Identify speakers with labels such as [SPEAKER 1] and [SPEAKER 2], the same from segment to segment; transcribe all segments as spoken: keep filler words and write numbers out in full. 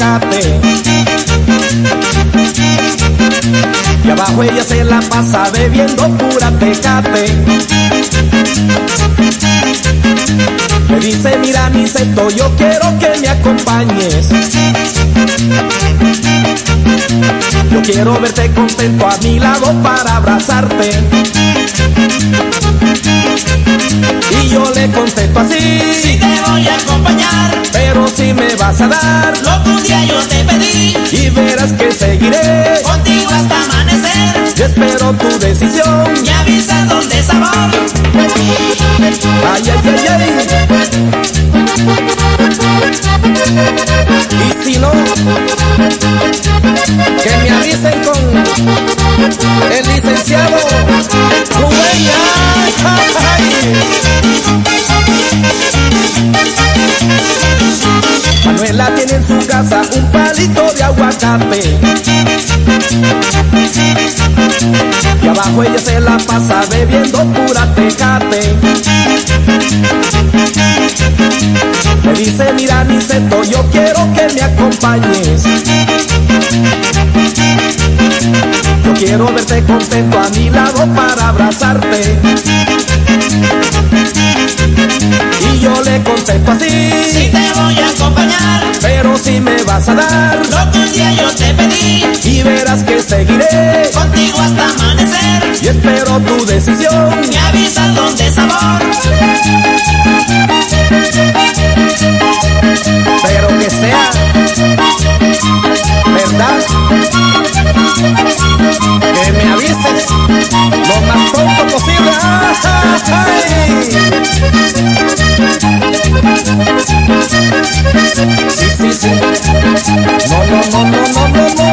[SPEAKER 1] Tecate. Y abajo ella se la pasa bebiendo pura Tecate. Me dice, mira Niceto, yo quiero que me acompañes. Yo quiero verte contento a mi lado para abrazarte. Y yo le contesto así:
[SPEAKER 2] sí te voy a acompañar,
[SPEAKER 1] pero si me vas a dar
[SPEAKER 2] lo que un día yo te pedí,
[SPEAKER 1] y verás que seguiré
[SPEAKER 2] contigo hasta amanecer.
[SPEAKER 1] Yo espero tu decisión,
[SPEAKER 2] me avisas dónde es amor.
[SPEAKER 1] Ay, ay, ay, ay. Y si no, que me avisen con el licenciado Rubén. Ay. Manuela tiene en su casa un palito de aguacate. Y abajo ella se la pasa bebiendo pura Tecate. Me dice, mira Niceto, yo quiero que me acompañes. Yo quiero verte contento a mi lado para abrazarte. Y yo le contesto así:
[SPEAKER 2] sí te voy a acompañar,
[SPEAKER 1] pero si me vas a dar
[SPEAKER 2] lo que un día yo te pedí,
[SPEAKER 1] y verás que seguiré
[SPEAKER 2] contigo hasta amanecer.
[SPEAKER 1] y espero tu decisión,
[SPEAKER 2] me avisas dónde es amor.
[SPEAKER 1] pero que sea verdad. Que me avises lo más pronto posible. ¡Ay! Sí, sí, sí. No, no, no, no, no, no, no.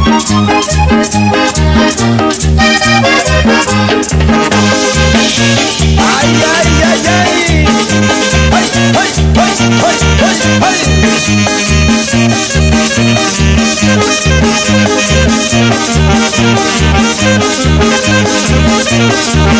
[SPEAKER 1] Ay, ay, ay, ay. Ay, ay, ay, ay, ay, ay.